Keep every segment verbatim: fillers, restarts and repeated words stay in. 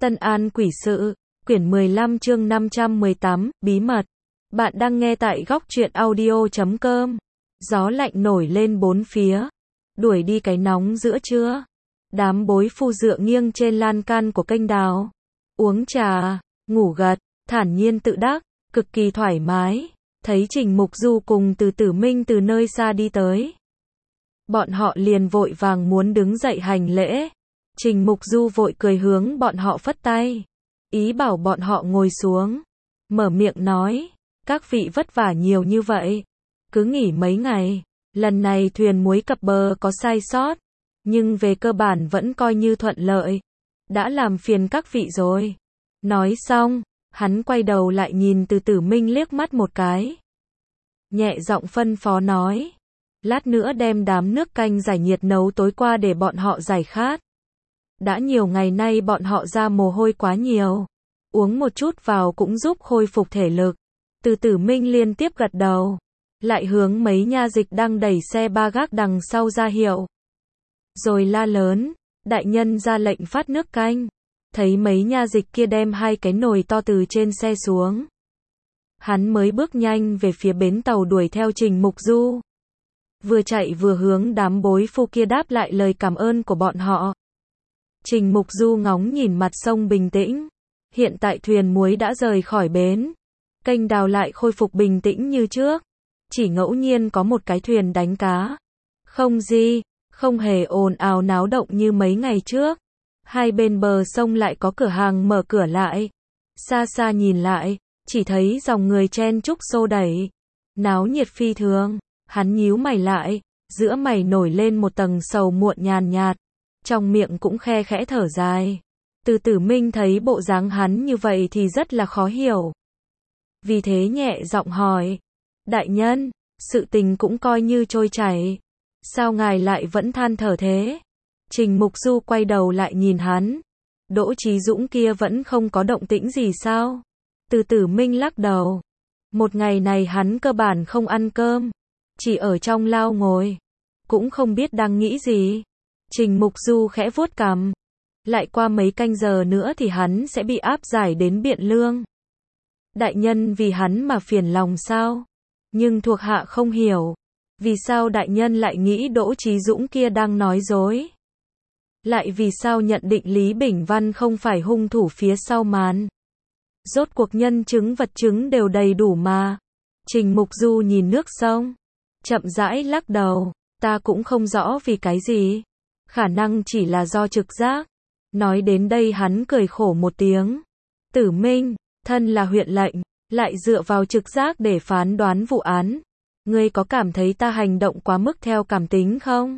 Tân An Quỷ Sự, quyển mười lăm chương năm trăm mười tám, bí mật. Bạn đang nghe tại góc truyện audio chấm com. Gió lạnh nổi lên bốn phía. Đuổi đi cái nóng giữa trưa. Đám bối phu dựa nghiêng trên lan can của kênh đào. Uống trà, ngủ gật, thản nhiên tự đắc, cực kỳ thoải mái. Thấy Trình Mục Du cùng Từ Tử Minh từ nơi xa đi tới. Bọn họ liền vội vàng muốn đứng dậy hành lễ. Trình Mục Du vội cười hướng bọn họ phất tay. Ý bảo bọn họ ngồi xuống. Mở miệng nói. Các vị vất vả nhiều như vậy. Cứ nghỉ mấy ngày. Lần này thuyền muối cập bờ có sai sót. Nhưng về cơ bản vẫn coi như thuận lợi. Đã làm phiền các vị rồi. Nói xong, hắn quay đầu lại nhìn Từ Tử Minh liếc mắt một cái. Nhẹ giọng phân phó nói. Lát nữa đem đám nước canh giải nhiệt nấu tối qua để bọn họ giải khát. Đã nhiều ngày nay bọn họ ra mồ hôi quá nhiều. Uống một chút vào cũng giúp khôi phục thể lực. Từ Tử Minh liên tiếp gật đầu. Lại hướng mấy nha dịch đang đẩy xe ba gác đằng sau ra hiệu. Rồi la lớn. Đại nhân ra lệnh phát nước canh. Thấy mấy nha dịch kia đem hai cái nồi to từ trên xe xuống. Hắn mới bước nhanh về phía bến tàu đuổi theo Trình Mục Du. Vừa chạy vừa hướng đám bối phu kia đáp lại lời cảm ơn của bọn họ. Trình Mục Du ngóng nhìn mặt sông bình tĩnh. Hiện tại thuyền muối đã rời khỏi bến. Kênh đào lại khôi phục bình tĩnh như trước. Chỉ ngẫu nhiên có một cái thuyền đánh cá. Không gì, không hề ồn ào náo động như mấy ngày trước. Hai bên bờ sông lại có cửa hàng mở cửa lại. Xa xa nhìn lại, chỉ thấy dòng người chen chúc xô đẩy. Náo nhiệt phi thường. Hắn nhíu mày lại, giữa mày nổi lên một tầng sầu muộn nhàn nhạt. Trong miệng cũng khe khẽ thở dài. Từ Tử Minh thấy bộ dáng hắn như vậy thì rất là khó hiểu. Vì thế nhẹ giọng hỏi. Đại nhân, sự tình cũng coi như trôi chảy. Sao ngài lại vẫn than thở thế? Trình Mục Du quay đầu lại nhìn hắn. Đỗ Chí Dũng kia vẫn không có động tĩnh gì sao? Từ Tử Minh lắc đầu. Một ngày này hắn cơ bản không ăn cơm. Chỉ ở trong lao ngồi. Cũng không biết đang nghĩ gì. Trình Mục Du khẽ vuốt cằm. Lại qua mấy canh giờ nữa thì hắn sẽ bị áp giải đến Biện Lương. Đại nhân vì hắn mà phiền lòng sao? Nhưng thuộc hạ không hiểu. Vì sao đại nhân lại nghĩ Đỗ Chí Dũng kia đang nói dối? Lại vì sao nhận định Lý Bỉnh Văn không phải hung thủ phía sau màn? Rốt cuộc nhân chứng vật chứng đều đầy đủ mà. Trình Mục Du nhìn nước sông. Chậm rãi lắc đầu. Ta cũng không rõ vì cái gì. Khả năng chỉ là do trực giác. Nói đến đây hắn cười khổ một tiếng. Tử Minh, thân là huyện lệnh, lại dựa vào trực giác để phán đoán vụ án. Ngươi có cảm thấy ta hành động quá mức theo cảm tính không?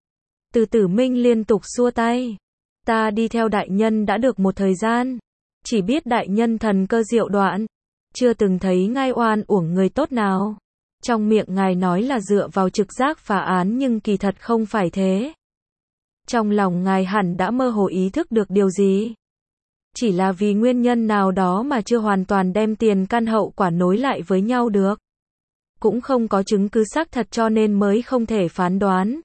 Từ Tử Minh liên tục xua tay. Ta đi theo đại nhân đã được một thời gian. Chỉ biết đại nhân thần cơ diệu đoạn. Chưa từng thấy ngai oan uổng người tốt nào. Trong miệng ngài nói là dựa vào trực giác phá án nhưng kỳ thật không phải thế. Trong lòng ngài hẳn đã mơ hồ ý thức được điều gì. Chỉ là vì nguyên nhân nào đó mà chưa hoàn toàn đem tiền căn hậu quả nối lại với nhau được. Cũng không có chứng cứ xác thật cho nên mới không thể phán đoán.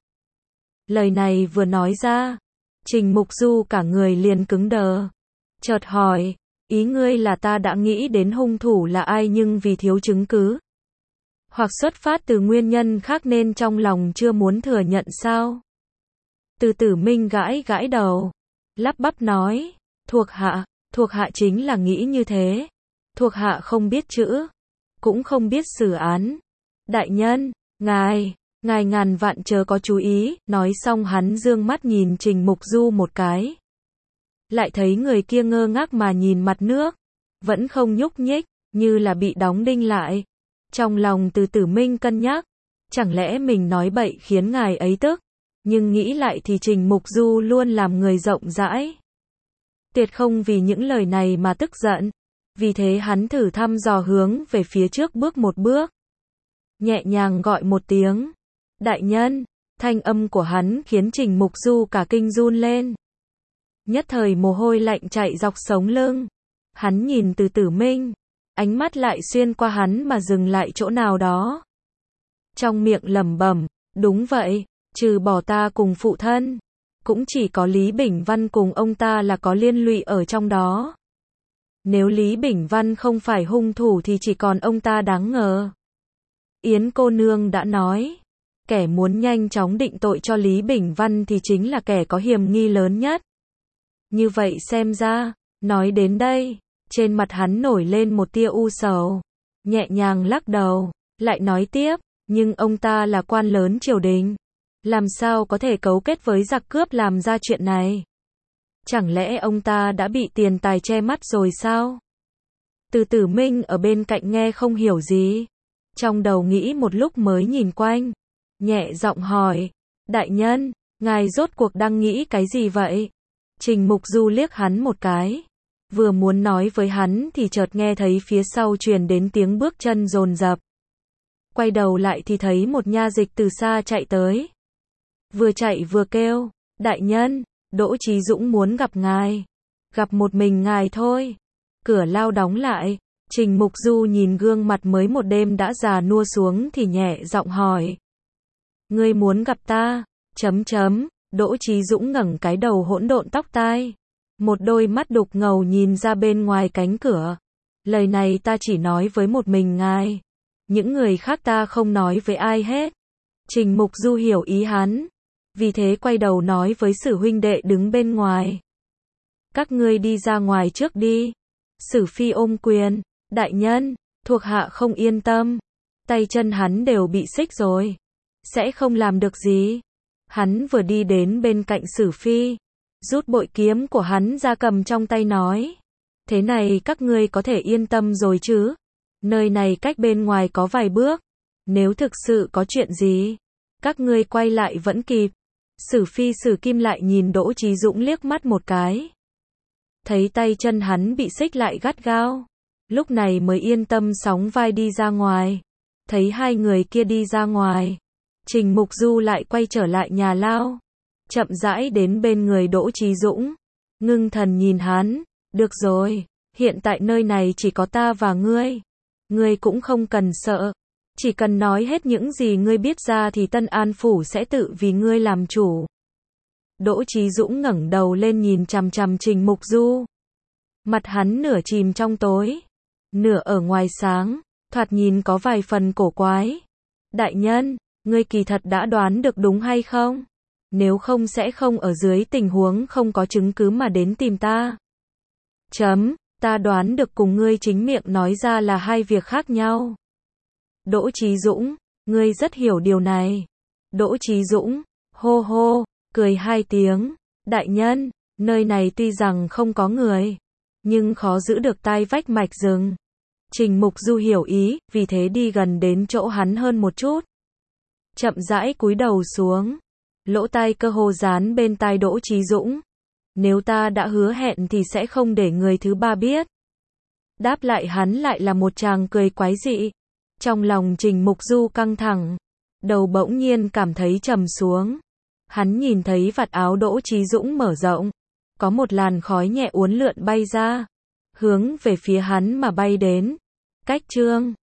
Lời này vừa nói ra. Trình Mục Du cả người liền cứng đờ. Chợt hỏi. Ý ngươi là ta đã nghĩ đến hung thủ là ai nhưng vì thiếu chứng cứ. Hoặc xuất phát từ nguyên nhân khác nên trong lòng chưa muốn thừa nhận sao? Từ Tử Minh gãi gãi đầu. Lắp bắp nói. Thuộc hạ, thuộc hạ chính là nghĩ như thế. Thuộc hạ không biết chữ. Cũng không biết xử án. Đại nhân, ngài, ngài ngàn vạn chớ có chú ý. Nói xong hắn dương mắt nhìn Trình Mục Du một cái. Lại thấy người kia ngơ ngác mà nhìn mặt nước. Vẫn không nhúc nhích, như là bị đóng đinh lại. Trong lòng Từ Tử Minh cân nhắc. Chẳng lẽ mình nói bậy khiến ngài ấy tức. Nhưng nghĩ lại thì Trình Mục Du luôn làm người rộng rãi. Tuyệt không vì những lời này mà tức giận. Vì thế hắn thử thăm dò hướng về phía trước bước một bước. Nhẹ nhàng gọi một tiếng. Đại nhân, thanh âm của hắn khiến Trình Mục Du cả kinh run lên. Nhất thời mồ hôi lạnh chạy dọc sống lưng. Hắn nhìn Từ Tử Minh. Ánh mắt lại xuyên qua hắn mà dừng lại chỗ nào đó. Trong miệng lẩm bẩm, đúng vậy, trừ bỏ ta cùng phụ thân. cũng chỉ có Lý Bỉnh Văn cùng ông ta là có liên lụy ở trong đó. Nếu Lý Bỉnh Văn không phải hung thủ thì chỉ còn ông ta đáng ngờ. Yến cô nương đã nói, kẻ muốn nhanh chóng định tội cho Lý Bỉnh Văn thì chính là kẻ có hiểm nghi lớn nhất. Như vậy xem ra, nói đến đây, trên mặt hắn nổi lên một tia u sầu, nhẹ nhàng lắc đầu, lại nói tiếp, nhưng ông ta là quan lớn triều đình, làm sao có thể cấu kết với giặc cướp làm ra chuyện này? Chẳng lẽ ông ta đã bị tiền tài che mắt rồi sao? Từ Tử Minh ở bên cạnh nghe không hiểu gì, trong đầu nghĩ một lúc mới nhìn quanh, nhẹ giọng hỏi, đại nhân, ngài rốt cuộc đang nghĩ cái gì vậy? Trình Mục Du liếc hắn một cái, vừa muốn nói với hắn thì chợt nghe thấy phía sau truyền đến tiếng bước chân dồn dập. Quay đầu lại thì thấy một nha dịch từ xa chạy tới. Vừa chạy vừa kêu, đại nhân, Đỗ Chí Dũng muốn gặp ngài. Gặp một mình ngài thôi. Cửa lao đóng lại, Trình Mục Du nhìn gương mặt mới một đêm đã già nua xuống thì nhẹ giọng hỏi. Ngươi muốn gặp ta? Chấm chấm, Đỗ Chí Dũng ngẩng cái đầu hỗn độn tóc tai. Một đôi mắt đục ngầu nhìn ra bên ngoài cánh cửa. Lời này ta chỉ nói với một mình ngài. Những người khác ta không nói với ai hết. Trình Mục Du hiểu ý hắn. Vì thế quay đầu nói với Sử huynh đệ đứng bên ngoài. Các ngươi đi ra ngoài trước đi. Sử Phi ôm quyền. Đại nhân, thuộc hạ không yên tâm. Tay chân hắn đều bị xích rồi. Sẽ không làm được gì. Hắn vừa đi đến bên cạnh Sử Phi. Rút bội kiếm của hắn ra cầm trong tay nói. Thế này các ngươi có thể yên tâm rồi chứ. Nơi này cách bên ngoài có vài bước. Nếu thực sự có chuyện gì, các ngươi quay lại vẫn kịp. Sử Phi Sử Kim lại nhìn Đỗ Chí Dũng liếc mắt một cái. Thấy tay chân hắn bị xích lại gắt gao. Lúc này mới yên tâm sóng vai đi ra ngoài. Thấy hai người kia đi ra ngoài. Trình Mục Du lại quay trở lại nhà lao. Chậm rãi đến bên người Đỗ Chí Dũng. Ngưng thần nhìn hắn. Được rồi, hiện tại nơi này chỉ có ta và ngươi. Ngươi cũng không cần sợ. Chỉ cần nói hết những gì ngươi biết ra thì Tân An Phủ sẽ tự vì ngươi làm chủ. Đỗ Chí Dũng ngẩng đầu lên nhìn chằm chằm Trình Mục Du. Mặt hắn nửa chìm trong tối, nửa ở ngoài sáng, thoạt nhìn có vài phần cổ quái. Đại nhân, ngươi kỳ thật đã đoán được đúng hay không? Nếu không sẽ không ở dưới tình huống không có chứng cứ mà đến tìm ta. Chấm, ta đoán được cùng ngươi chính miệng nói ra là hai việc khác nhau. Đỗ Chí Dũng, ngươi rất hiểu điều này. Đỗ Chí Dũng, hô hô, cười hai tiếng. Đại nhân, nơi này tuy rằng không có người, nhưng khó giữ được tai vách mạch rừng. Trình Mục Du hiểu ý, vì thế đi gần đến chỗ hắn hơn một chút. Chậm rãi cúi đầu xuống. Lỗ tai cơ hồ dán bên tai Đỗ Chí Dũng. Nếu ta đã hứa hẹn thì sẽ không để người thứ ba biết. Đáp lại hắn lại là một tràng cười quái dị. Trong lòng Trình Mục Du căng thẳng. Đầu bỗng nhiên cảm thấy trầm xuống. Hắn nhìn thấy vạt áo Đỗ Chí Dũng mở rộng. Có một làn khói nhẹ uốn lượn bay ra. Hướng về phía hắn mà bay đến. Cách chương